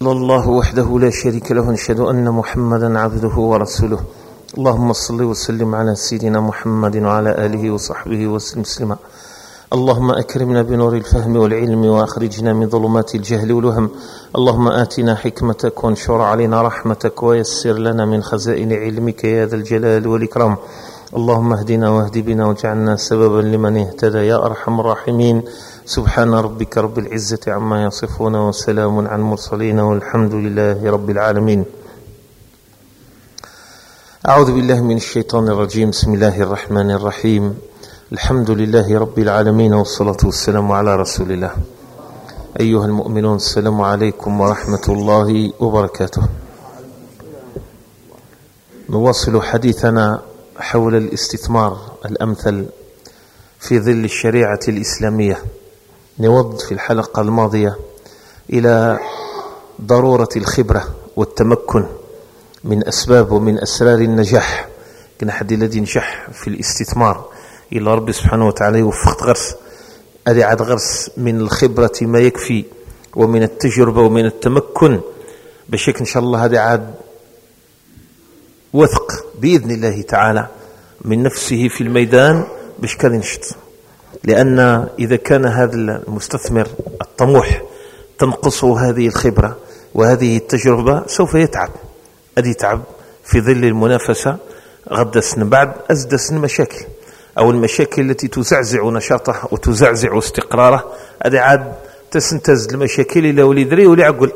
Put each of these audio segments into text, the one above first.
إلا الله وحده لا شريك له، نشهد أن محمدا عبده ورسوله. اللهم صل وسلم على سيدنا محمد وعلى آله وصحبه وسلم. اللهم أكرمنا بنور الفهم والعلم وأخرجنا من ظلمات الجهل والوهم. اللهم آتنا حكمتك وانشر علينا رحمتك ويسر لنا من خزائن علمك يا ذا الجلال والإكرام. اللهم اهدنا واهد بنا واجعلنا سببا لمن اهتدى يا أرحم الراحمين. سبحان ربك رب العزة عما يصفون وسلام على المرسلين والحمد لله رب العالمين. أعوذ بالله من الشيطان الرجيم. بسم الله الرحمن الرحيم. الحمد لله رب العالمين والصلاة والسلام على رسول الله. أيها المؤمنون، السلام عليكم ورحمة الله وبركاته. نواصل حديثنا حول الاستثمار الأمثل في ظل الشريعة الإسلامية. نود في الحلقة الماضية إلى ضرورة الخبرة والتمكن من أسباب ومن أسرار النجاح. كنا حد الذي نجح في الاستثمار إلى رب سبحانه وتعالى يوفق غرس أدي عاد غرس من الخبرة ما يكفي ومن التجربة ومن التمكن بشكل إن شاء الله هذا عاد وثق بإذن الله تعالى من نفسه في الميدان بشكل نشط. لأن إذا كان هذا المستثمر الطموح تنقصه هذه الخبرة وهذه التجربة سوف يتعب. أدي تعب في ظل المنافسة غدا سن بعد أزدى سن مشاكل أو المشاكل التي تزعزع نشاطه وتزعزع استقراره. أدي عاد تسنتز المشاكل إلى وليدري ولعقل.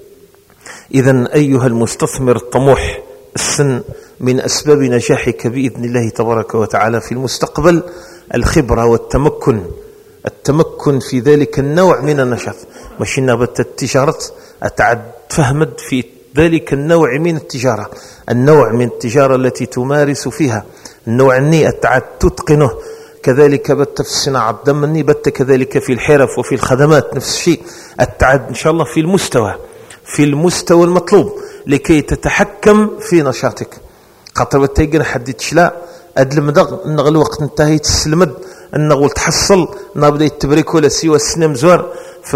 إذن أيها المستثمر الطموح، السن من أسباب نجاحك بإذن الله تبارك وتعالى في المستقبل الخبرة والتمكن. التمكن في ذلك النوع من النشاط. مش نبت التجارة أتعد فهمد في ذلك النوع من التجارة، النوع من التجارة التي تمارس فيها النوع الني أتعد تتقنه. كذلك بت في الصناعة الضمني، بت كذلك في الحرف وفي الخدمات نفس الشيء. أتعد إن شاء الله في المستوى المطلوب لكي تتحكم في نشاطك. خاطر بتيجي حد تشلا أدلمدغ إن الوقت انتهي تسلمد إن تحصل نبدأ يتبرك ولا سوى السنة مزور.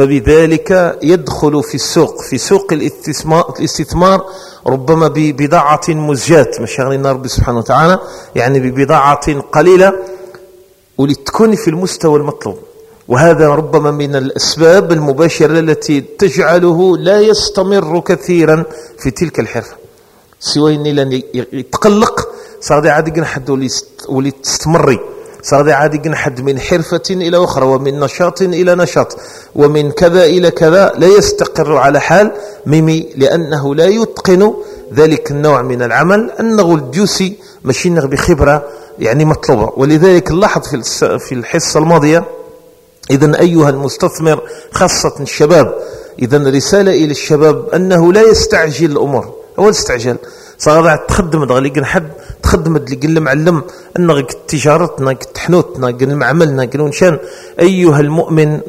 فبذلك يدخل في سوق الاستثمار ربما ببضاعة مزجاة مشاغلنا رب سبحانه وتعالى، يعني ببضاعة قليلة ولتكون في المستوى المطلوب. وهذا ربما من الأسباب المباشرة التي تجعله لا يستمر كثيرا في تلك الحرفة. سوى إني لن يتقلق صار عادي جنحد ولي تستمري، صار عادي جنحد من حرفة إلى أخرى ومن نشاط إلى نشاط ومن كذا إلى كذا، لا يستقر على حال ميمي لأنه لا يتقن ذلك النوع من العمل. أنه الجوسي ماشي بخبرة يعني مطلوبة. ولذلك نلاحظ في الحصة الماضية إذن أيها المستثمر خاصة الشباب، إذن رسالة إلى الشباب أنه لا يستعجل الأمور. أول استعجال صار تخدم دغلي حد تخدم اللي قل معلم أن تجارتنا تحنوتنا قل معملنا قلون شان. أيها المؤمن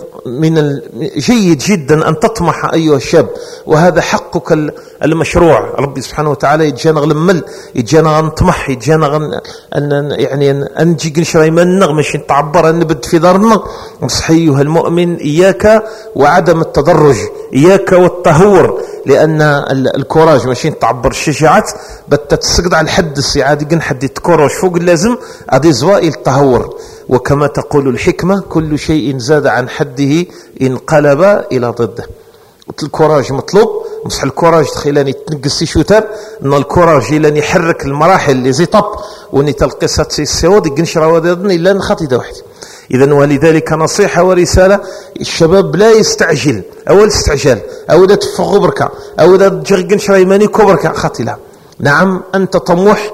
من جيد جدا أن تطمح أيها الشاب، وهذا حقك المشروع. ربي سبحانه وتعالى يتجانا غلمل يتجانا نطمح يتجانا يعني أنجي قنشري من نغمش تعبر نبد في دارنا. مصح أيها المؤمن إياك وعدم التدرج، إياك والتهور، لأن الكوراج ماشي تعبر الشجاعات بتتسقط على الحدث عادي جن حد يتكورش فوق اللازم هذه زوائل التهور. وكما تقول الحكمة كل شيء زاد عن حده انقلب إلى ضده. الكوراج مطلوب. مصح الكوراج تخيلاني تنقصي شوتر ان الكوراج لن يحرك المراحل اللي زي طب وني تلقصات سي السود ينشر ودادن الا نخطي دا واحد. إذن ولذلك نصيحة ورسالة الشباب لا يستعجل. أول استعجال أو دا تفغ بركة أو دا تجرقن شريماني كبركة خطلها. نعم أنت طموح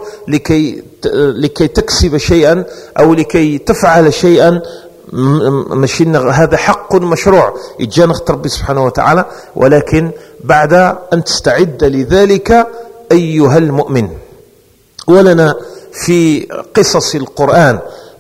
لكي تكسب شيئا أو لكي تفعل شيئا، هذا حق مشروع يتجانا ربي سبحانه وتعالى، ولكن بعد أن تستعد لذلك أيها المؤمن. ولنا في قصص القرآن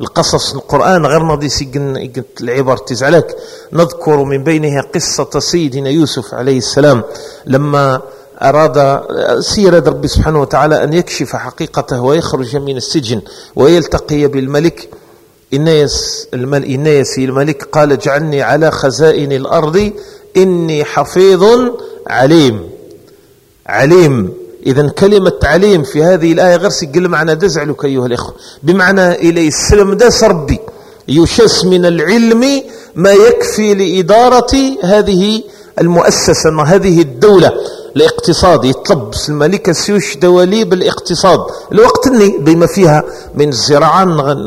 غير نضي سجن العبر تزعلك نذكر من بينها قصة سيدنا يوسف عليه السلام لما أراد سيرة ربي سبحانه وتعالى أن يكشف حقيقته ويخرج من السجن ويلتقي بالملك. إناس الملك قال اجعلني على خزائن الأرض إني حفيظ عليم. عليم. إذن كلمة عليم في هذه الآية غير سيقل معنا دزعلك أيها الإخوة، بمعنى إليه السلام داس ربي يشس من العلم ما يكفي لإدارة هذه المؤسسة، هذه الدولة الاقتصاد. يطلب الملكة سيوش دواليب الاقتصاد الوقت بما فيها من الزراعة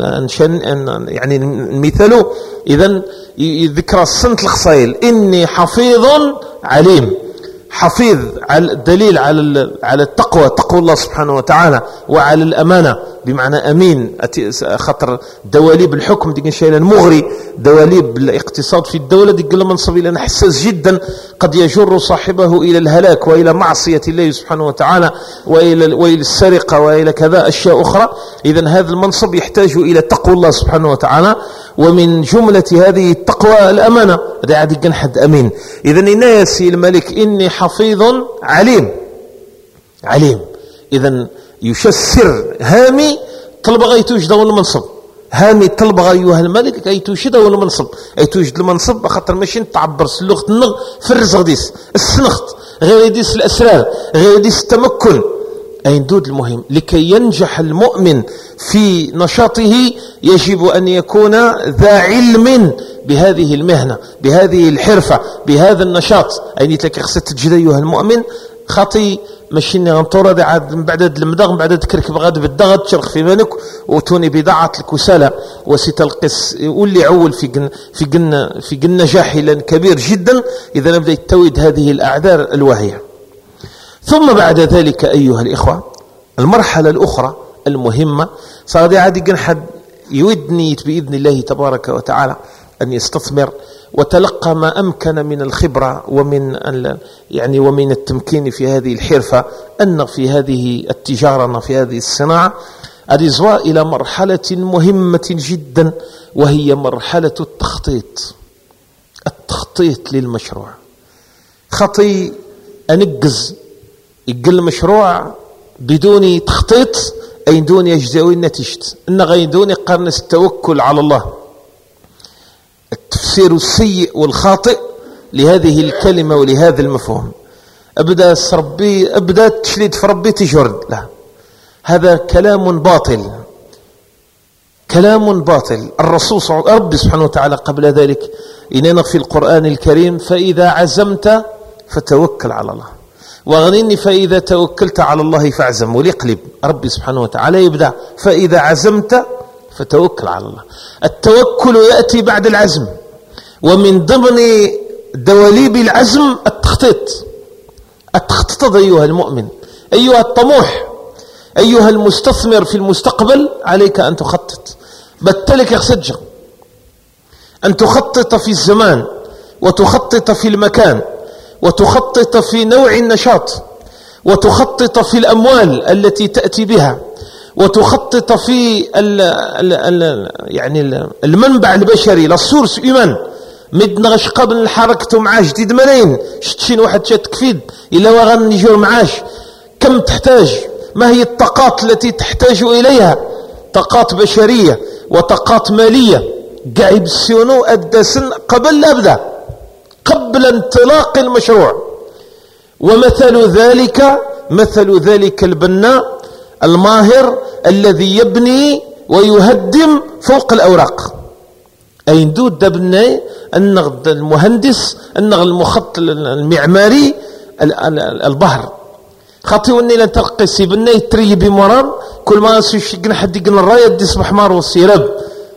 يعني المثال. إذن ذكر السنة الخصائل إني حفيظ عليم. حفيظ على الدليل على التقوى، تقوى الله سبحانه وتعالى، وعلى الأمانة بمعنى أمين. خطر دواليب الحكم دي شيء المغري، دواليب الاقتصاد في الدولة دي قل منصب إلى حساس جدا، قد يجر صاحبه إلى الهلاك وإلى معصية الله سبحانه وتعالى وإلى السرقة وإلى كذا أشياء أخرى. إذن هذا المنصب يحتاج إلى تقوى الله سبحانه وتعالى، ومن جملة هذه التقوى الأمانة. هذا عاد حد أمين. إذن يناسي الملك إني حفيظ عليم. عليم. إذن يشسر هامي طلب غي توجد المنصب، هامي طلب أيها الملك أي توجد المنصب، أي توجد المنصب خاطر ماشي تعبر اللغة النغ في الرزق ديس السنخت غير يديس الأسرار غير يديس التمكن. أي ندود المهم لكي ينجح المؤمن في نشاطه يجب أن يكون ذا علم بهذه المهنة، بهذه الحرفة، بهذا النشاط. أي نتلك خصت تجد أيها المؤمن خطي ماشي نغنطورة عاد من بعد المدغ من بعد تكرك بغاد بالضغط تشرخ في مالك وتوني بضاعة الكسالى وستلقس واللي عول في جن نجاح كبير جدا إذا نبدأ يتويد هذه الأعذار الواهية. ثم بعد ذلك أيها الإخوة المرحلة الأخرى المهمة صار عادي حد يودني بإذن الله تبارك وتعالى أن يستثمر وتلقى ما أمكن من الخبرة ومن التمكين في هذه الحرفة، أن في هذه التجارة في هذه الصناعة الإزواء إلى مرحلة مهمة جدا، وهي مرحلة التخطيط للمشروع. خطي أنجز يقل مشروع بدون تخطيط أي دون يجزاوي النتيجة إن غيدون قرنس التوكل على الله. التفسير السيء والخاطئ لهذه الكلمة ولهذا المفهوم أبدأ تشليد في ربي تجرد، لا، هذا كلام باطل، كلام باطل. الرسول ربي سبحانه وتعالى قبل ذلك إننا في القرآن الكريم فإذا عزمت فتوكل على الله، واغنيني فإذا توكلت على الله فاعزم. وليقلب ربي سبحانه وتعالى يبدأ فإذا عزمت فتوكل على الله. التوكل يأتي بعد العزم، ومن ضمن دواليب العزم التخطيط. التخطيط أيها المؤمن، أيها الطموح، أيها المستثمر في المستقبل، عليك أن تخطط. بتلك يخسجر أن تخطط في الزمان، وتخطط في المكان، وتخطط في نوع النشاط، وتخطط في الأموال التي تأتي بها، وتخطط في المنبع البشري للسورس إيمان مدنغش قبل الحركة معاش جديد ملايين شتشين واحد شات كفيد إلا وغن يجور معاش. كم تحتاج؟ ما هي الطاقات التي تحتاج إليها؟ طاقات بشرية وطاقات مالية. قاعد السيونو الدسن قبل أبدأ، قبل انطلاق المشروع. ومثل ذلك البناء الماهر الذي يبني ويهدم فوق الأوراق. أي ندود دبني النغد المهندس، النغد المخطط المعماري البحر خاطيوني لن تلقي سيبني يتري بمرام كل ما يشقنا حد يقنا الراية ديس محمار والسيراب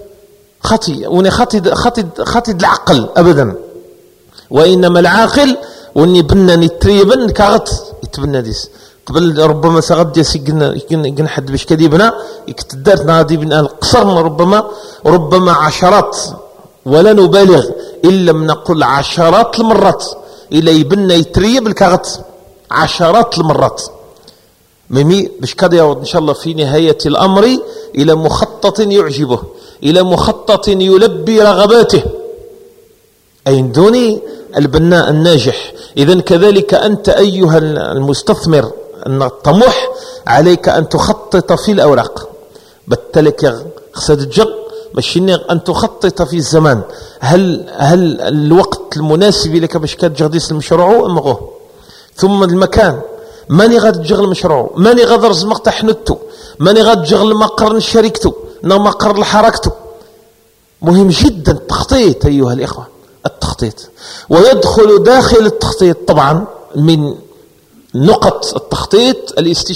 خاطي العقل أبدا. وإنما العاقل واني بنا نتريبن كاغط يتبنى ديس قبل ربما سغد يقنا حد باش كديبنا يكتدارت نادي بنا القصر ربما عشرات ولا نبالغ إلا من نقول عشرات المرات إلا يبنى يتريب الكاغط عشرات المرات ميمي باش كذا يعود إن شاء الله في نهاية الأمر إلى مخطط يعجبه، إلى مخطط يلبي رغباته، أي دوني البناء الناجح. إذن كذلك أنت أيها المستثمر الطموح عليك أن تخطط في الأوراق. بالتالي خصد الجغ ماشي أن تخطط في الزمان. هل الوقت المناسب لك باش كتجغديس المشروع أم غو؟ ثم المكان، ماني غاد تجغل المشروع، ماني غاد رزمق تحنتو، ماني غاد تجغل مقر شركته مقر لحركته. مهم جدا التخطيط أيها الإخوة، التخطيط. ويدخل داخل التخطيط طبعا من نقط التخطيط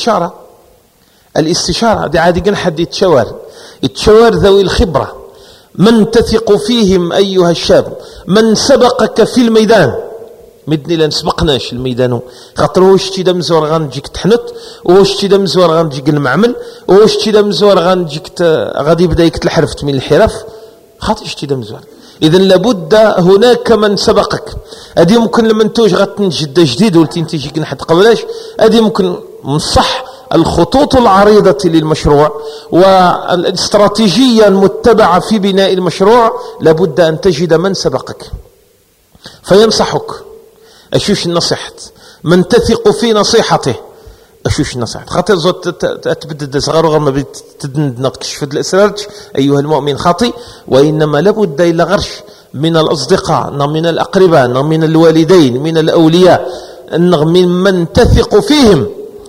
الاستشارة دي عادي جن حد يتشاور ذوي الخبرة، من تثق فيهم أيها الشاب، من سبقك في الميدان. مدني لا نسبقناش الميدان، خاطر واش تي دا مزور غنجيك تحنت، واش تي دا مزور غنجيك المعمل، واش تي دا مزور غنجيك غادي يبدا يك الحرفت من الحرف، خاطر تي دا مزور. إذن لابد هناك من سبقك. هذه ممكن لما نتوج غتنجد جديد ولتي انت جيك نحد قبلاش، هذه ممكن نصح الخطوط العريضة للمشروع والاستراتيجية المتبعة في بناء المشروع. لابد أن تجد من سبقك فينصحك. أشوش النصيحة، من تثق في نصيحته أشوش النصيحة. خاطر زوت تبدد صغار وغما بتدندنا تكشف الأسرار أيها المؤمن خاطي. وإنما لابد إلا غرش من الأصدقاء، من الأقرباء، من الوالدين، من الأولياء، من تثق فيهم.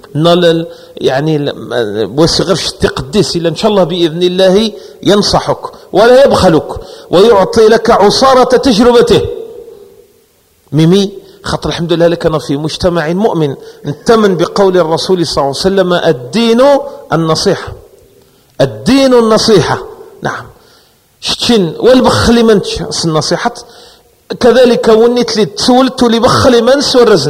يعني وسغرش تقدس إلا إن شاء الله بإذن الله ينصحك ولا يبخلك ويعطي لك عصارة تجربته. ميمي خاطر الحمد لله لكنا في مجتمع مؤمن نتمن بقول الرسول صلى الله عليه وسلم: الدين النصيحة، الدين النصيحة. نعم شتين والبخلي منش النصيحة كذلك. ونيت لي تسولت ولي بخلي منس والرزن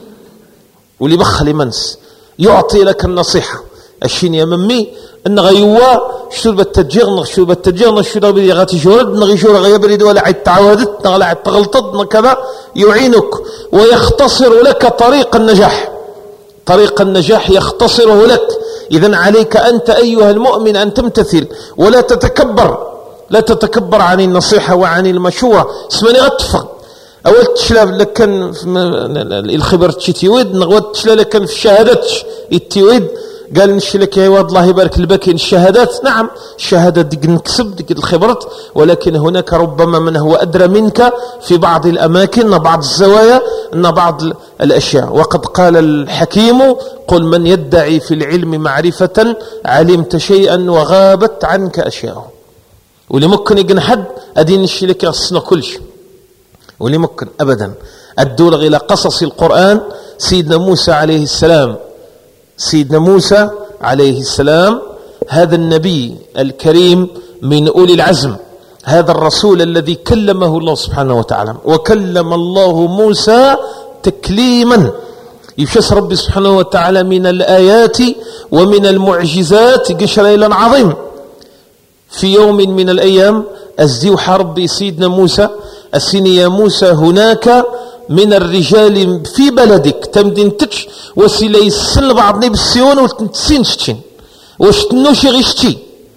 ولي بخلي منس يعطي لك النصيحة. الشين يا ممي ان غيوا شتو بالتجيغ شتو بالتجيغ شتو بدي غاتي جورد نغي جور غيبرد ولا عيد تعودت ولا عيد تغلطت كذا يعينك ويختصر لك طريق النجاح. طريق النجاح يختصره لك. إذن عليك أنت أيها المؤمن أن تمتثل ولا تتكبر، لا تتكبر عن النصيحة وعن المشورة. اسمني غتفق أول تشلا لكن الخبر تشتيود نغوت تشلا لكن في الشهادات التيود قال نشي لك يا واد الله يبارك الباكين الشهادات. نعم الشهادات ديك نكسب ديك الخبرات، ولكن هناك ربما من هو أدرى منك في بعض الأماكن، بعض الزوايا، بعض الأشياء. وقد قال الحكيم: قل من يدعي في العلم معرفة علمت شيئا وغابت عنك أشياء. واللي ممكن يقن حد أدين نشي لك يغصنا كل شيء، واللي ممكن أبدا. الدولغ إلى قصص القرآن سيدنا موسى عليه السلام. سيدنا موسى عليه السلام هذا النبي الكريم من أولي العزم، هذا الرسول الذي كلمه الله سبحانه وتعالى، وكلم الله موسى تكليما. يشس ربي سبحانه وتعالى من الآيات ومن المعجزات قشريلا عظيم. في يوم من الأيام أزديوح ربي سيدنا موسى السيني: يا موسى هناك من الرجال في بلدك تمدين تتش وسيلا يسن بعضني بالسيون وتنتسين شتين وشتنوشي غشتي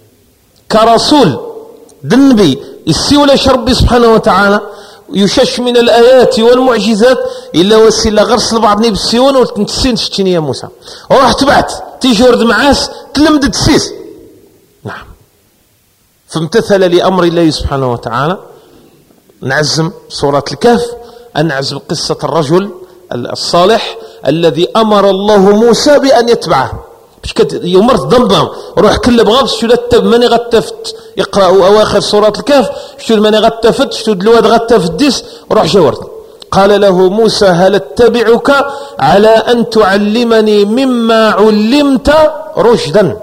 كرسول دنبي السيولة ربي سبحانه وتعالى يشش من الآيات والمعجزات إلا وسيلا غرس بعضني بالسيون وتنتسين شتين يا موسى. وراح تبعت تيجي ورد معاس تلمد تسيس. نعم فامتثل لأمر الله سبحانه وتعالى. نعزم سورة الكهف، أن نعزم قصة الرجل الصالح الذي أمر الله موسى بأن يتبعه. مش يمرت ضمضم روح كل بغض شو لتب ماني غتفت يقرأوا أواخر سورة الكهف شو ماني غتفت شو دلواد غتفت ديس روح جورت. قال له موسى: هل اتبعك على أن تعلمني مما علمت رشدا.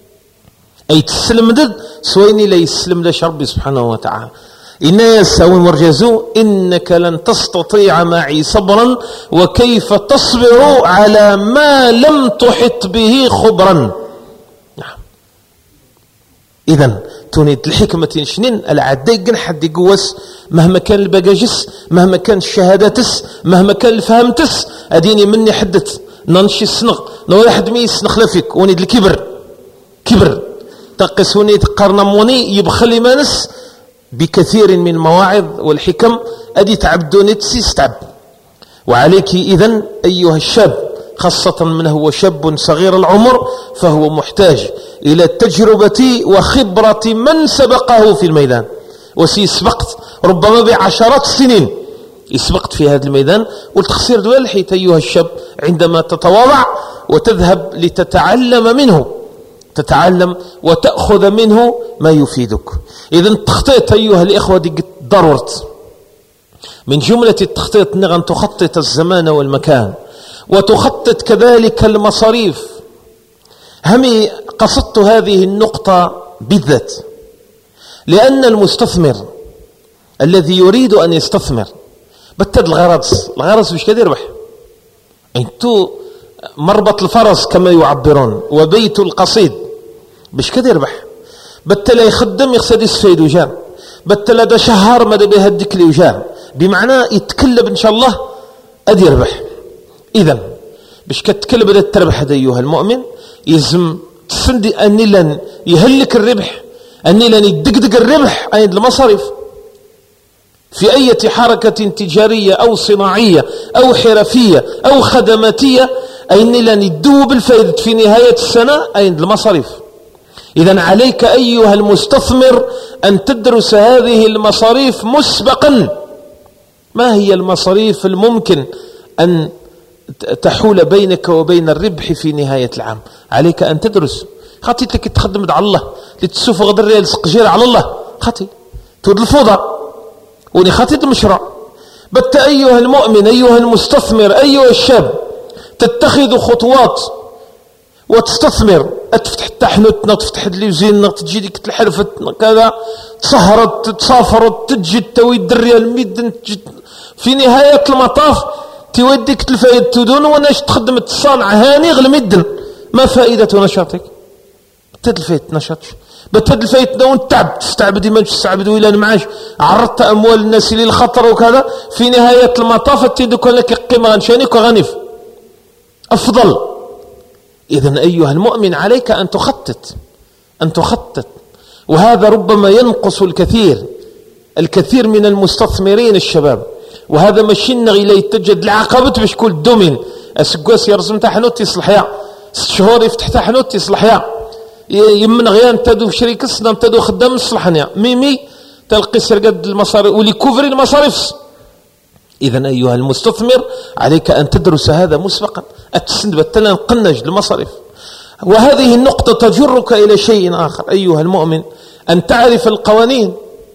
أي تسلم دد سويني لا يسلم لش ربي سبحانه وتعالى. إن يسوي مرجزو إنك لن تستطيع معي صبرا وكيف تصبر على ما لم تحط به خبرا. نعم إذن تونيد الحكمة شنين العدي حد يقوس مهما كان الباجس، مهما كان الشهاداتس، مهما كان الفهمتس. أديني مني حدث ننشي السنغ نولا حد مي يسنخ لفك ونيد الكبر كبر تقسوني تقارن موني يبخلي مانس بكثير من المواعظ والحكم أدي تعبدوني تسيستعب. وعليك إذن أيها الشاب خاصة من هو شاب صغير العمر، فهو محتاج إلى تجربة وخبرة من سبقه في الميدان. وسيسبقت ربما بعشرات السنين يسبقت في هذا الميدان، والتخسير دوال حيث أيها الشاب عندما تتواضع وتذهب لتتعلم منه، تتعلم وتأخذ منه ما يفيدك. إذن التخطيط أيها الإخوة دي ضرورت من جملة التخطيط أن تخطط الزمان والمكان، وتخطط كذلك المصاريف. همي قصدت هذه النقطة بالذات لأن المستثمر الذي يريد أن يستثمر بتد الغرض باش كده يربح. انتو مربط الفرس كما يعبرون وبيت القصيد باش كده يربح. بتلا يخدم يقصد يستفيد وجار، بتلا ده شهر ماذا بها الدكلي وجار، بمعنى يتكلب إن شاء الله أدي يربح. إذن باش كتكلب أدي تربح أيها المؤمن يزم تسندي أني لن يهلك الربح، أني لن يدقدق الربح عند المصاريف في أي حركة تجارية أو صناعية أو حرفية أو خدماتية، أني لن يدوب الفائدة في نهاية السنة عند المصاريف. إذن عليك أيها المستثمر أن تدرس هذه المصاريف مسبقا. ما هي المصاريف الممكن أن تحول بينك وبين الربح في نهاية العام؟ عليك أن تدرس. خاطي لك تخدم على الله لتسوف غدر ريال سقجير على الله، خاطي تود الفوضى وني خاطي المشروع. بت أيها المؤمن أيها المستثمر أيها الشاب تتخذ خطوات وتستثمر، تفتح التحنوت، تفتح الليزين، تجي ديك الحرفة كذا، تسهرت تسافرت تجي تويد الريال ميدن، في نهاية المطاف توديك الفائدة تدون وناش تخدم التصانع هاني غل ميدن. ما فائدة نشاطك؟ بتدفيت نشاطش، بتدفيت دون تعب تستعبد ما تستعبد إلى المعاش، عرضت أموال الناس للخطر وكذا، في نهاية المطاف تدك لك قيمة غنشانك وغنف أفضل. إذن أيها المؤمن عليك أن تخطط، وهذا ربما ينقص الكثير من المستثمرين الشباب. وهذا ماشي نغي يتجد العقبة باش كل دومين اسكواس يرسم تحنوت يصلح يا 6 شهور يفتح تحنوت يصلح يا يمن غيان تدو في شركة صدام تدو خدام الصلحانية ميمي تلقي سرقد المصاريف ولي كوفري المصاريف. إذن أيها المستثمر عليك أن تدرس هذا مسبقا، أتسند بتلا نقنج المصاريف. وهذه النقطة تجرك إلى شيء آخر أيها المؤمن، أن تعرف القوانين.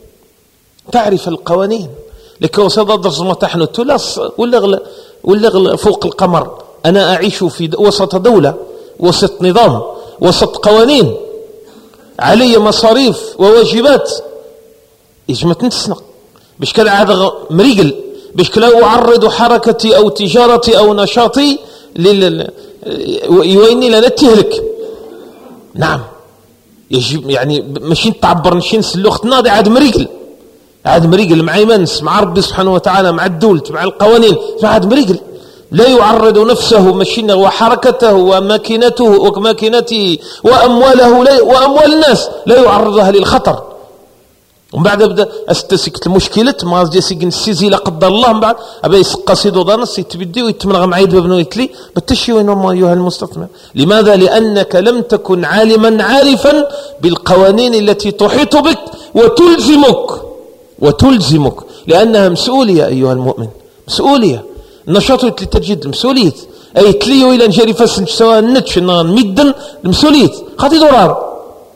لكي وصد درس متحنت ولا فوق القمر. أنا أعيش في وسط دولة، وسط نظام، وسط قوانين، علي مصاريف وواجبات. إجمة تنسنق باش كلا هذا مريقل، باش كلا أعرض حركتي أو تجارتي أو نشاطي يويني لنا تهلك. نعم يجب يعني ماشي تعبر نشي نسلوخ ناضي عاد مريقل مع إيمانس مع ربي سبحانه وتعالى مع الدولة مع القوانين، عاد مريقل لا يعرض نفسه مشينا وحركته وماكنته وأمواله وأموال الناس لا يعرضها للخطر. ومن بعد بدأ استسكت المشكلة ما جالسين السيزي لا قدر الله. من بعد أبي يسقسيدو دانس يتبدي ويتملغ معيد بابنو يتلي بتشي وين ما أيها المستثمر. لماذا؟ لأنك لم تكن عالما عارفا بالقوانين التي تحيط بك وتلزمك لأنها مسؤولية أيها المؤمن، مسؤولية. النشاط اللي تجد مسؤولية أي تليو إلى نجري فاس سواء النتش مدن المسؤولية خاطي دورار.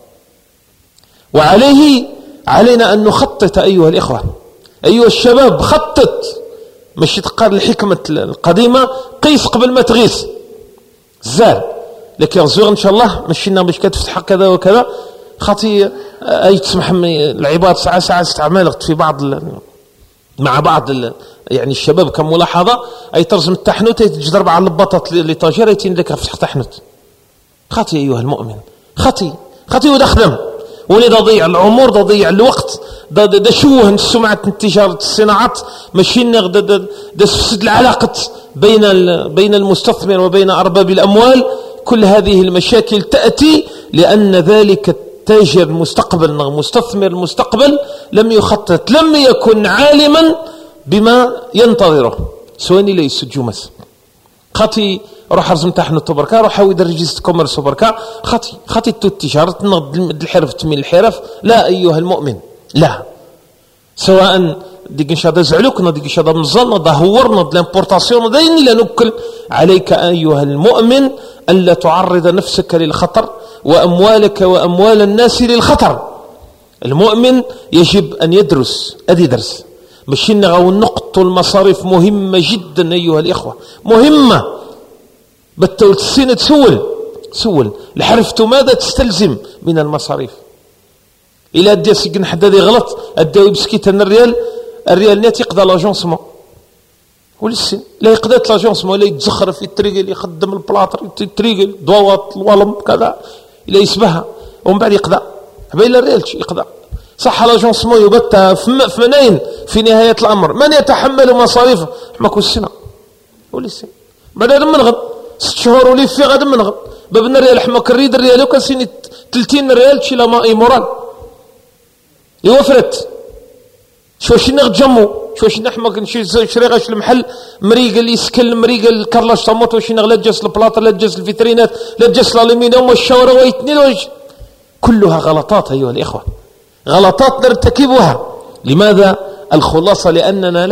علينا أن نخطط أيها الإخوة أيها الشباب. خطط مش تقار الحكمة القديمة قيس قبل ما تغيس زال لك يرزوغ إن شاء الله مشينا باش كتفتح كذا وكذا خاطي أي تسمح العباد ساعة استعمالك في بعض مع بعض يعني الشباب كملاحظة أي ترزم التحنوت تجرب على البطاط لطاجر يتين لك فتح تحنوت. خاطي أيها المؤمن خاطي ودا خدم ولي ضيع العمر ضيع الوقت دا شوه سمعة التجارة الصناعات ماشي دا سفسد العلاقة بين المستثمر وبين أرباب الأموال. كل هذه المشاكل تأتي لأن ذلك التاجر مستثمر المستقبل لم يخطط، لم يكن عالما بما ينتظره. سواني ليس الجمس خاطي روح رزم تحنو تبركا روح حاول ريجيست كوميرس بركا خاطي تو التجارة نغد الحرف تميل الحرف. لا أيها المؤمن، لا، سواء ديك إن شاء الله زعلوك ديك إن شاء الله مزلنا دهورنا لامبورتاسيون دين لا نكل عليك أيها المؤمن ألا تعرض نفسك للخطر وأموالك وأموال الناس للخطر. المؤمن يجب أن يدرس، أدي درس مش نغاو النقط والمصاريف مهمة جدا أيها الإخوة، مهمة. بالتول السنة تسول لحرفتو ماذا تستلزم من المصاريف. إلى أدي سيقن حدا غلط أداوي بسكيت أن الريال نيت يقضى لاجونسمون ولسن لا يقضى لاجونسمون، لا يتزخر في التريقل يخدم البلاطر التريقل ضوات الولم كذا إلا يسبها ومن بعد يقضى بين الريال يقضى صح. لاجونسمون يبت في منين في نهاية الأمر من يتحمل مصاريفه حماكو السنة ولسن بعد هذا من غد 6 شهور ولي في غد من غد بابن الريال حماك الريد الريال وكان سيني 30 ريال تشي لا ماء مورال يوفرت شوش نغ جمو شوش نحمق نشري غاش المحل مريقل يسكل مريقل كارلاش طموط وش نغ لا تجس البلاطه لا تجس الفيترينات لا تجس الالومنيوم والشاورة ويتنين وجه. كلها غلطات أيها الإخوة، غلطات نرتكبها. لماذا؟ الخلاصة لأننا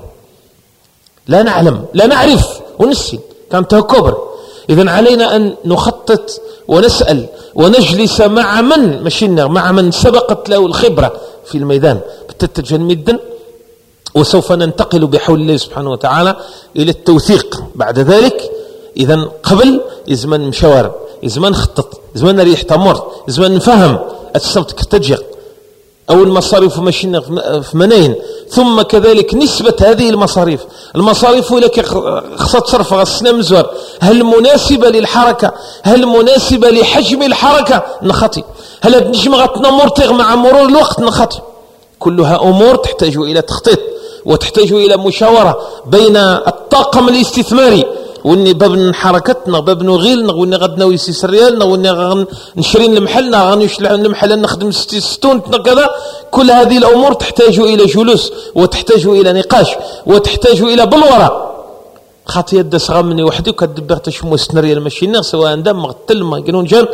لا نعرف ونسي كان تهكبر. إذن علينا أن نخطط ونسأل ونجلس مع من مشينا مع من سبقت له الخبرة في الميدان بالتجميد، وسوف ننتقل بحول الله سبحانه وتعالى إلى التوثيق بعد ذلك. إذن قبل يزمن مشاور، يزمن خطط، يزمن ريح تمر، يزمن نفهم السمت كتجق أو المصاريف مشينا في منين، ثم كذلك نسبة هذه المصاريف لك خصت صرفها السنة مزور، هل مناسبة للحركة، هل مناسبة لحجم الحركة نخطي، هل نجمع مرتغ مع مرور الوقت نخطي. كلها أمور تحتاج إلى تخطيط وتحتاج إلى مشاورة بين الطاقم الاستثماري واني باب حركتنا باب نغيل واني غد ناوي 6 ريال واني نشري المحل غنشلع المحل نخدم 60 كذا. كل هذه الامور تحتاج الى جلوس وتحتاج الى نقاش وتحتاج الى بلوره. خاطي يد صغا مني وحدي وكدبر تشمو 6 ريال ماشي سواء دم مغتل ما كانون جان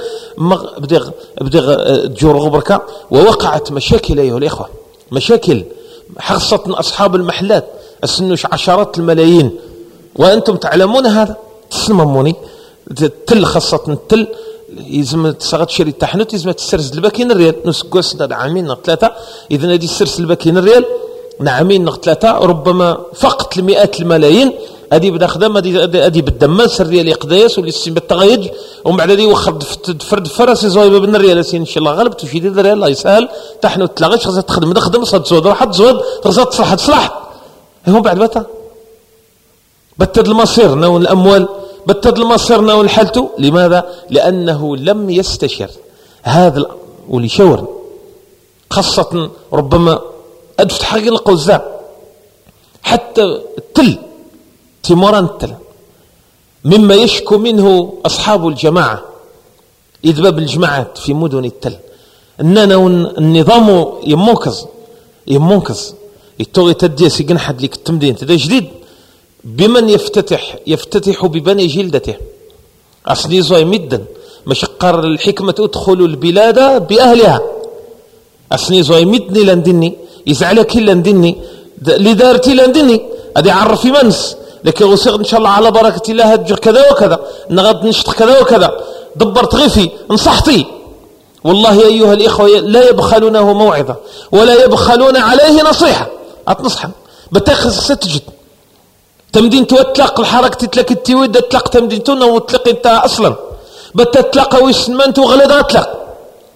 بدي تجور غبركه. ووقعت مشاكل ايها الاخوه، مشاكل خاصه اصحاب المحلات السنوش عشرات الملايين وأنتم تعلمون هذا. تسمموني التل خاصة التل يزم تسغط شري تحنوت يزم تسرز الباكين الريال نسقوس عامين 3. إذا هذه السرس الباكين الريال عامين 3 ربما فقط المئات الملايين. هذه بدا خدام هذه بالدماس الريال يقداس واللي السيم بالتغيج ومن بعد هذه وخد فرد فرس زويبه بن الريال ان شاء الله غلب تفيد الريال الله يسهل تحنوت تلاغيش خاصها تخدم صد زود راح تزود خاصها تصلح هم بعد بتا بتد المصير ناول الأموال بتد المصير ناول حالته. لماذا؟ لأنه لم يستشر هذا واللي شاور خاصة ربما أدفت حق القوزاء حتى التل تمران التل مما يشكو منه أصحاب الجماعة إذباب الجماعات في مدن التل أننا النظام يمونكز يتوغي تدي سيقن حد لك التمدين تدا جديد بمن يفتتح ببني جلدته أصلي زوي مدا مش قرر الحكمة ادخل البلاد بأهلها أصلي زوي مدني لندني يزعلك لندني لدارتي لندني أدي عرفي منس لكن غسق إن شاء الله على بركة الله هتجر كذا وكذا نغد نشط كذا وكذا دبرت غفي نصحتي. والله أيها الإخوة لا يبخلونه موعظة ولا يبخلون عليه نصيحة أتنصحا بتاخذ ستجد تمدين توتلق الحركة تتلق التويد تتلق تمدين تونا وتلق انت اصلا بتتلق ويسمنت وغلد اطلق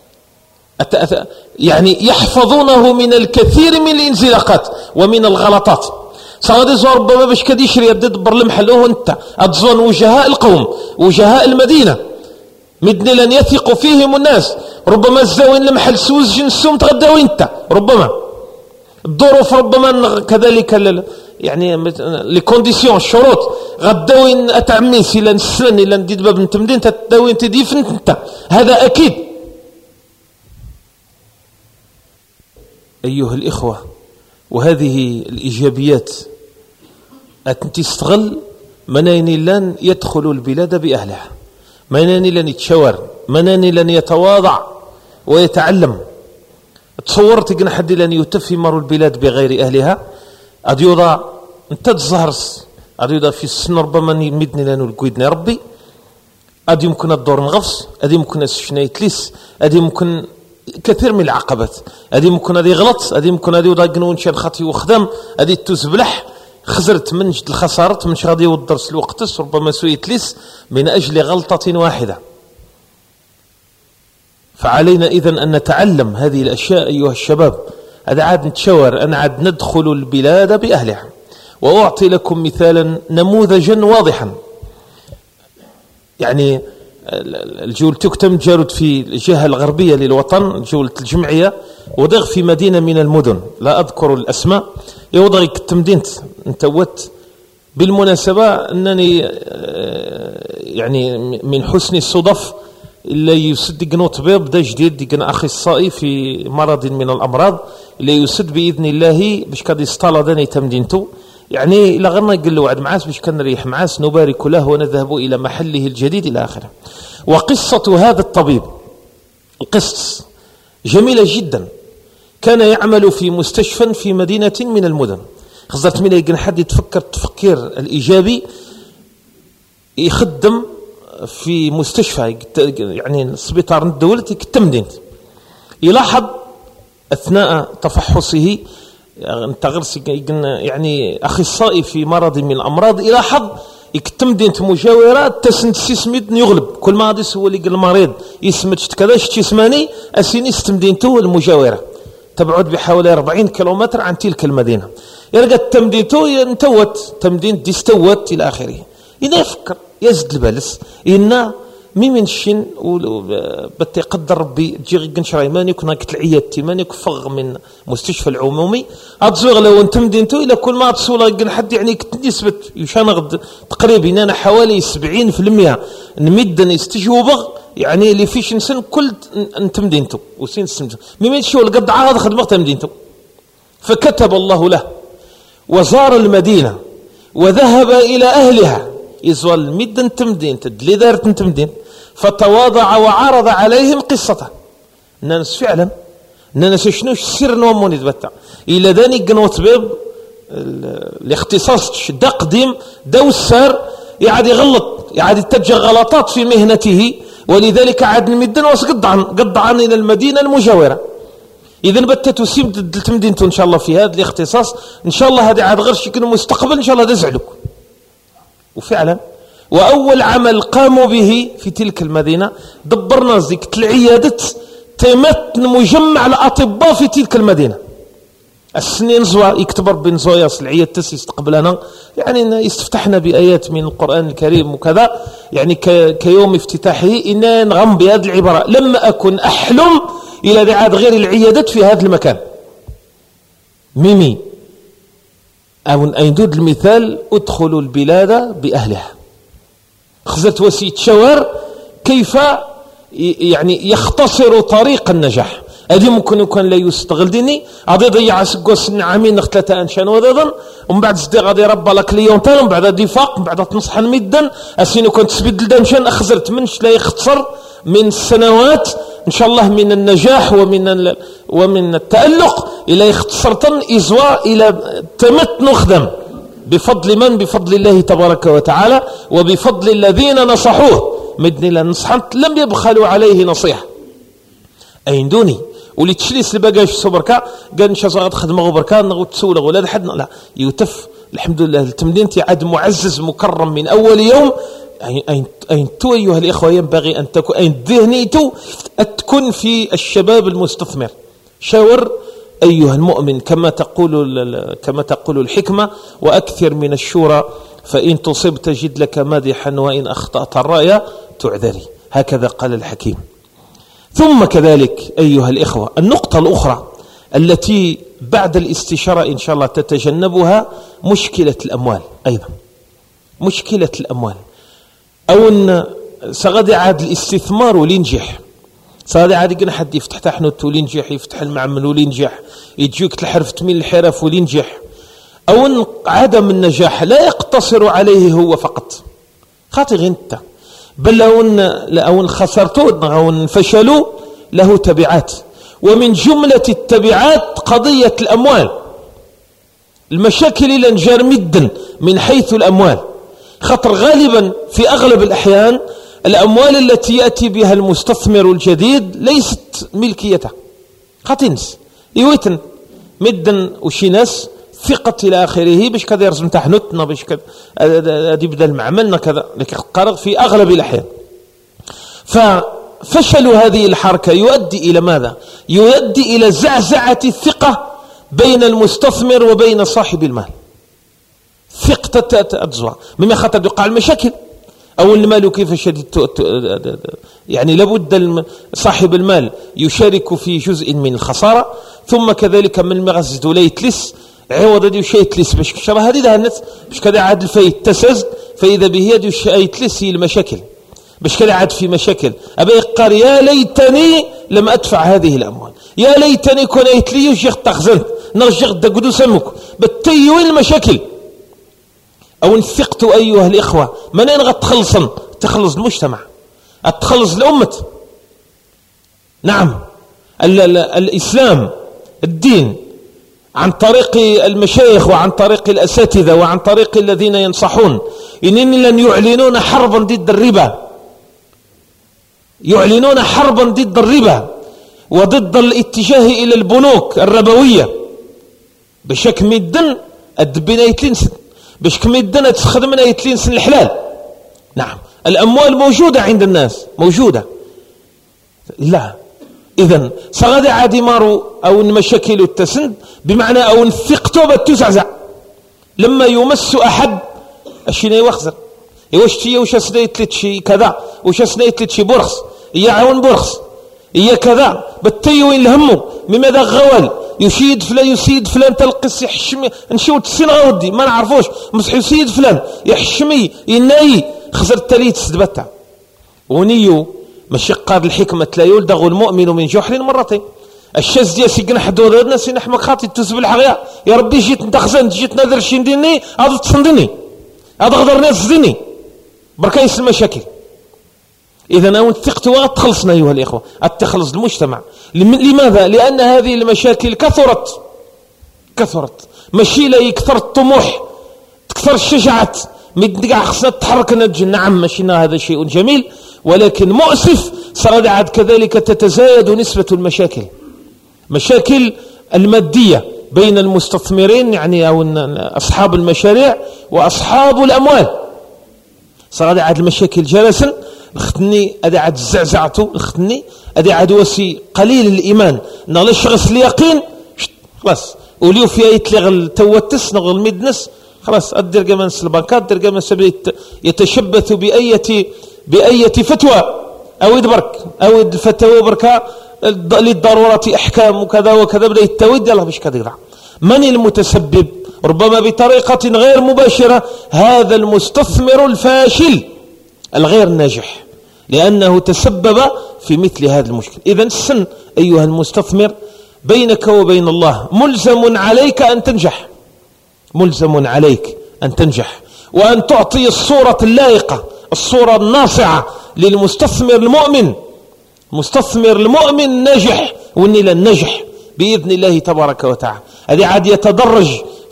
يعني يحفظونه من الكثير من الانزلاقات ومن الغلطات. صاد زور ربما باش كدي يشري يدبر المحل انت اتظن وجهاء القوم وجهاء المدينة مدني لن يثق فيهم الناس ربما الزاوين المحل سوز جنسهم تغداو انت ربما الظروف ربما كذلك يعني لي كونديسيون الشروط غداوين اتعمين سي نسلن الا ندير باب نتمدين تداوين تديف انت هذا اكيد. ايها الاخوه وهذه الايجابيات تستغل مناني لن يدخل البلاد بأهلها، مناني لن يتشاور، مناني لن يتواضع ويتعلم. تصورت قنا حد لن يتفمر البلاد بغير أهلها، أديوضا انت تزهرس أديوضا في السن ربما مدني لن القويدني ربي، أدي يمكن الدور نغفص، أدي يمكن السشناي تليس، أدي يمكن كثير من العقبات، أدي يمكن أدي غلط، أدي يمكن أدي وضا قنون شان خطي وخدم، أدي تزبلح خسرت من جد الخسارة من شغادي والدرس الوقت ربما سويت ليس من أجل غلطة واحدة. فعلينا إذن أن نتعلم هذه الأشياء أيها الشباب. هذا عاد نتشاور أن عاد ندخل البلاد بأهلها. وأعطي لكم مثالا نموذجا واضحا. يعني الجولة تكتم جارد في الجهة الغربية للوطن، جولة الجمعية، وضغ في مدينة من المدن لا أذكر الأسماء، يوضغ كتمدينت انتوت. بالمناسبة أنني يعني من حسن الصدف اللي يسد قنو طبيب دا جديد قنا أخصائي في مرض من الأمراض اللي يسد بإذن الله باش كاد يستالا داني تمدينتو، يعني إلا غرنا يقول له وعد معاس باش كان نريح معاس نبارك له ونذهب إلى محله الجديد إلى آخره. وقصة هذا الطبيب القصص جميلة جدا. كان يعمل في مستشفى في مدينة من المدن. خزرت من يقول حد يتفكر التفكير الإيجابي، يخدم في مستشفى يعني سبيطار الدولة كتمدين. يلاحظ أثناء تفحصه يعني أخصائي في مرض من الأمراض، يلاحظ يكتمدين مجاورات تسنتسيسميد يغلب كل ما غادي هو اللي قال المريض يسمت كذا شتي اسماني اسيني ستمدينتو المجاوره تبعد بحوالي 40 كيلومتر عن تلك المدينه. يلقى تمدينتو ينتوت تمدين دي استوت الى اخره. اذا يفكر يزد البلس ان مين شين بتي قدر ربي تجي قنشراي ماني كنا كتلعيتي ماني كفغ من مستشفى العمومي اتزوغ لو انت مدينتو الى كل ما تصولا قن حد يعني نسبه يشانغ تقريبا انا حوالي 70% نمدن يستجوبغ يعني اللي فيش نسن كل انت مدينتو وسين سمت مين شو القد عاد خدمه مدينتو. فكتب الله له وزار المدينه وذهب الى اهلها يزول مدن تمدين تدلي دارت تمدين فتواضع وعرض عليهم قصته. الناس فعلا الناس شنوش سر نومون يتبتع الى ذاني قنو طبيب الاختصاص دا قديم دا السار يعاد يغلط يعاد يتجه غلطات في مهنته، ولذلك عاد المدن قد عن الى المدينه المجاوره. اذا بت تسيب تمدينته ان شاء الله في هذا الاختصاص ان شاء الله هذا عاد غير شكل مستقبل ان شاء الله تزعلك. وفعلا وأول عمل قاموا به في تلك المدينة دبرنا زيك العيادة تمتن مجمع الأطباء في تلك المدينة. السنين زوا يكتبر بن زوياس العيادة يستقبلنا يعني يستفتحنا بآيات من القرآن الكريم وكذا، يعني كيوم افتتاحه إن نغم بهذه العبارة لما أكن أحلم إلى بعد غير العيادة في هذا المكان. ميمي أو أيندود المثال ادخلوا البلاد بأهلها. خزت وسيت شوار كيف يعني يختصر طريق النجاح. هذه ممكن يكون لا يستغل ديني غادي يضيع سكوس عامين 3 انشان وذا ومن بعد زدي غادي يربى لك ليونتال ومن بعد دفاق من بعد تنصح المدن اسينو كنت تبدل دانشان اخزرت منش لا يختصر من السنوات ان شاء الله من النجاح ومن التألق الى يختصرتن ازواء الى تمت نخدم بفضل من؟ بفضل الله تبارك وتعالى وبفضل الذين نصحوه. مدني لنصحت لم يبخلوا عليه نصيحة. أين دوني ولي تشليس الباقاش صبركا قال نشا صغات خدمة بركا نغو تسولغ ولا حد لا يوتف. الحمد لله التمدين عاد معزز مكرم من أول يوم. أين تو أيها الإخوة ينبغي أن تكون أين ذهنيتو أتكن في الشباب المستثمر. شاور أيها المؤمن كما تقول الحكمة وأكثر من الشورى فإن تصب تجد لك مادحا وإن أخطأت الرأي تعذري. هكذا قال الحكيم. ثم كذلك أيها الإخوة النقطة الأخرى التي بعد الاستشارة إن شاء الله تتجنبها مشكلة الأموال. أيضا مشكلة الأموال أو أن سغدي عاد الاستثمار ولينجح صادي عادي قلنا حد يفتح تحنوت ولينجح يفتح المعمل ولينجح يجيك تحرفت من الحرف ولينجح. أو عدم النجاح لا يقتصر عليه هو فقط، خاطر انت بل لو خسرتوا أو فشلوا له تبعات، ومن جملة التبعات قضية الأموال. المشاكل اللي نجار مدا من حيث الأموال، خطر غالبا في أغلب الأحيان الأموال التي يأتي بها المستثمر الجديد ليست ملكيته، خاطنس يويتن مدا وشي ناس ثقة إلى آخره باش كذا يرسم تحنتنا باش كذا يبدأ المعملنا كذا، لكن قرر في أغلب الأحيان. ففشل هذه الحركة يؤدي إلى ماذا؟ يؤدي إلى زعزعة الثقة بين المستثمر وبين صاحب المال. ثقة تأتزوى مما خطر يقع المشاكل. أو المال كيف يعني لابد صاحب المال يشارك في جزء من الخسارة، ثم كذلك من المغزد ولا يتلس عوض ديو شيء يتلس باش كشرا هذه الناس باش كذا عاد الفايت تسز، فإذا به يديو شيء يتلس هي المشاكل باش كذا عاد في مشاكل. أبي يقار يا ليتني لم أدفع هذه الأموال، يا ليتني كون يتلي يجي تخزنت نرجع قدو سمك بتيوين المشاكل. أو انثقت أيها الإخوة منين غتخلصن؟ تخلص المجتمع، تخلص الأمة. نعم الإسلام الدين عن طريق المشايخ وعن طريق الأساتذة وعن طريق الذين ينصحون إنني لن يعلنون حربا ضد الربا، يعلنون حربا ضد الربا وضد الاتجاه إلى البنوك الربوية باش كميدن الدبنا يتلنسن باش كميدن تستخدمنا يتلنسن الحلال. نعم الأموال موجودة عند الناس موجودة، لا إذن صغادي عادي مارو أو المشاكل التسند بمعنى أو الثقته بتزعزع لما يمس أحد الشيء يوخزر يوشتي وش سنيت شيء كذا وش سنيت شيء برخص يعاون برخص هي كذا بتيوين الهمه مماذا غوال يشيد فلان يسيد فلان تلقس يحشمي نشوت السين غودي ما نعرفوش مسح يسيد فلان يحشمي يناي خسر التالي تسدبتها ونيو ماشي قاد الحكمة لا يلدغ المؤمن من جحر مرتين. الشاز ديال سيقنا حدود الناس نحمك خاطي تسبل الحغيا يا ربي جيت نتخزن جيت نادر شنديني هذا تصندني هذا غدر ناس زيني بركايس المشاكل. إذا أنا ثقت وتخلصنا أيها الإخوة أتخلص المجتمع. لماذا؟ لأن هذه المشاكل كثرت ماشي لا يكثر الطموح تكثر الشجاعة مدقع خصنا تتحرك نتجن. نعم ماشينا هذا شيء جميل ولكن مؤسف صار عاد كذلك تتزايد نسبة المشاكل مشاكل المادية بين المستثمرين يعني أو أصحاب المشاريع وأصحاب الأموال. صار عاد المشاكل جلسا لختني أدي عاد زعزعته لختني أدي عاد وسي قليل الإيمان نغلش غس اليقين خلاص وليو فيها يتلغ توتس نغل المدنس خلاص أدير جمان البنكات أدير جمان سبيل يتشبث بأية فتوى أو يدبرك أو الفتوى بركة للضرورة أحكام وكذا وكذا بدأ يتويد الله بش كذا. من المتسبب؟ ربما بطريقة غير مباشرة هذا المستثمر الفاشل الغير ناجح لأنه تسبب في مثل هذا المشكل. إذن السن أيها المستثمر بينك وبين الله ملزم عليك أن تنجح، ملزم عليك أن تنجح وأن تعطي الصورة اللائقة الصورة الناصعة للمستثمر المؤمن. مستثمر المؤمن نجح ونيل النجح بإذن الله تبارك وتعالى. هذه عاد يتدرج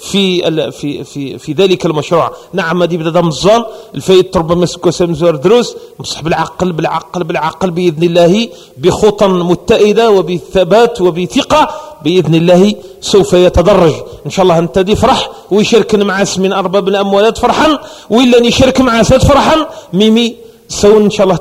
في ذلك المشروع. نعم دي بدأ مزان الفايت ربما سمزور دروس مصح بالعقل بإذن الله بخطى متئدة وبثبات وبثقة بإذن الله سوف يتدرج إن شاء الله. أنت دي فرح ويشاركن مع من أرباب الأموالات فرحا وإلا يشارك مع ساد فرحا ميمي سوون إن شاء الله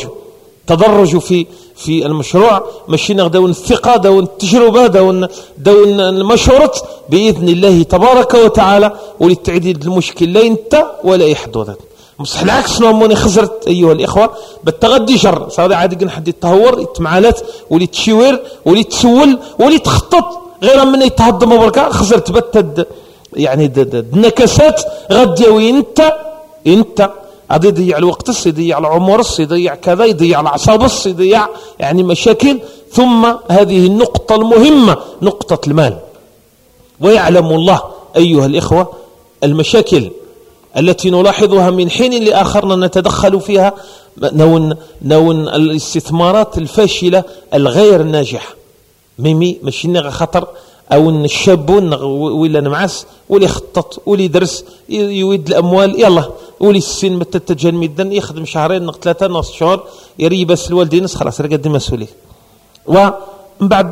تدرج في المشروع ماشينا دون الثقة دون التجربة دون المشورة بإذن الله تبارك وتعالى وللتعديد المشكل لا انت ولا يحدث مصح العكس نوموني خزرت أيها الإخوة بالتغدي شر صار عادي نحد يتهور يتمعالات وليتشوير وليتسول وليتخطط غير من يتهضم بركة خزرت بتد يعني النكسات غد يوي انت هذا يضيع الوقت يضيع العمر يضيع كذا يضيع العصابة يضيع يعني مشاكل. ثم هذه النقطة المهمة نقطة المال ويعلم الله أيها الإخوة المشاكل التي نلاحظها من حين لآخر نتدخل فيها نون الاستثمارات الفاشلة الغير ناجحة ماشي نغا خطر أو الشاب ولا نمعس ولا يخطط ولا يدرس يويد الأموال يلا ولي السن متتجن ميدان يخدم شهرين 3 نص شهر يري بس الوالدين خلاص رقد مسؤوليه ومن بعد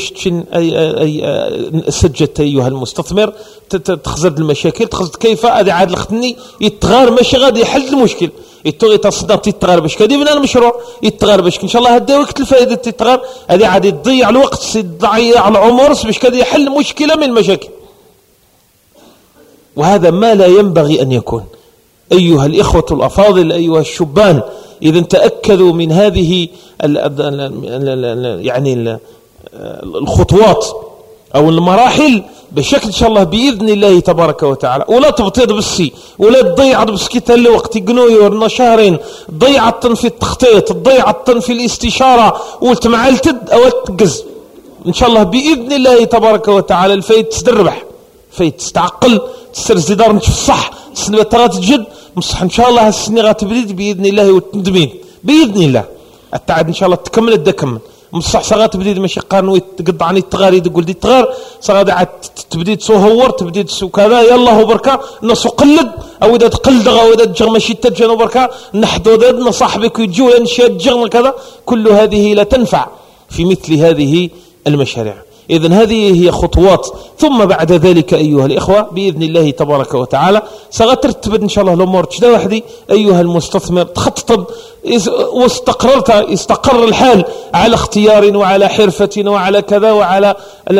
سجدت أيها المستثمر تخزد المشاكل تخزد كيف هذا عاد لختني يتغار ماشي غادي يحل المشكل يتصدق يتغار باش كدي بنا المشروع يتغار باش ان شاء الله هدا وقت الفائده تتغار هذه عاد يضيع الوقت يضيع العمر باش كدي يحل مشكله من المشاكل وهذا ما لا ينبغي أن يكون. أيها الإخوة الأفاضل أيها الشبان إذا تأكدوا من هذه يعني الخطوات أو المراحل بشكل إن شاء الله بإذن الله تبارك وتعالى ولا تبطيض بالسي ولا تضيع بسكيت الوقت يقنويورنا شهرين ضيعت في التخطيط ضيعت في الاستشارة والتمعلتد أو تقز إن شاء الله بإذن الله تبارك وتعالى الفايد تستربح فايد تستعقل تسترزي دار نشوف الصح السنة تغاتجد مصح إن شاء الله السنة غاتبريد بإذن الله وتندمين بإذن الله التعاد إن شاء الله تكمل الدكمل مصح صغات تبديد ماشي قانو يتقطع عني التغار يقول دي تغار صغات عاد تبديد تسوهور تبديد تسو كذا يلا بركة نصو قلد او اذا تقلد او اذا تجغ ماشي تجن بركة نحدو ذا صاحبك يجوا ينشد جغ كذا كل هذه لا تنفع في مثل هذه المشاريع. إذن هذه هي خطوات ثم بعد ذلك أيها الإخوة بإذن الله تبارك وتعالى سأترتب إن شاء الله الأمور تشدا وحدي أيها المستثمر تخطط واستقررت استقر الحال على اختيار وعلى حرفة وعلى كذا وعلى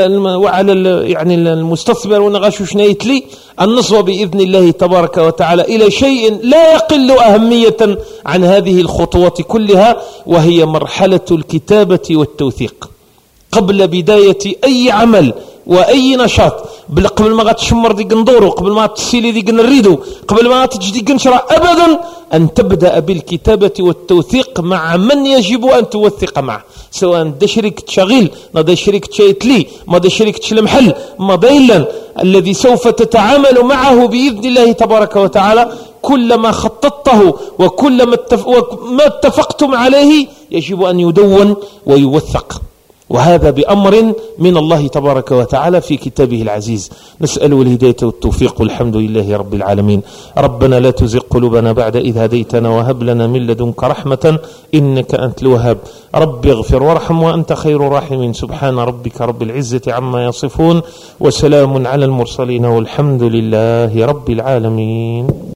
يعني المستثمر ونغاشو شنايت لي النصب بإذن الله تبارك وتعالى إلى شيء لا يقل أهمية عن هذه الخطوات كلها وهي مرحلة الكتابة والتوثيق قبل بداية أي عمل وأي نشاط قبل ما تشمر دي قندورو قبل ما تسيلي دي قنريدو قبل ما تجدي قنشرة أبدا أن تبدأ بالكتابة والتوثيق مع من يجب أن توثق معه سواء دا شريك تشغيل ما دا شريك تشايتلي ما دا شريك تشلمحل ما دايلا الذي سوف تتعامل معه بإذن الله تبارك وتعالى كلما خططته وكل ما اتفقتم عليه يجب أن يدون ويوثق وهذا بأمر من الله تبارك وتعالى في كتابه العزيز. نسأل الهداية والتوفيق والحمد لله رب العالمين. ربنا لا تزغ قلوبنا بعد إذ هديتنا وهب لنا من لدنك رحمة إنك أنت الوهاب. رب اغفر وارحم وأنت خير الراحمين. سبحان ربك رب العزة عما يصفون وسلام على المرسلين والحمد لله رب العالمين.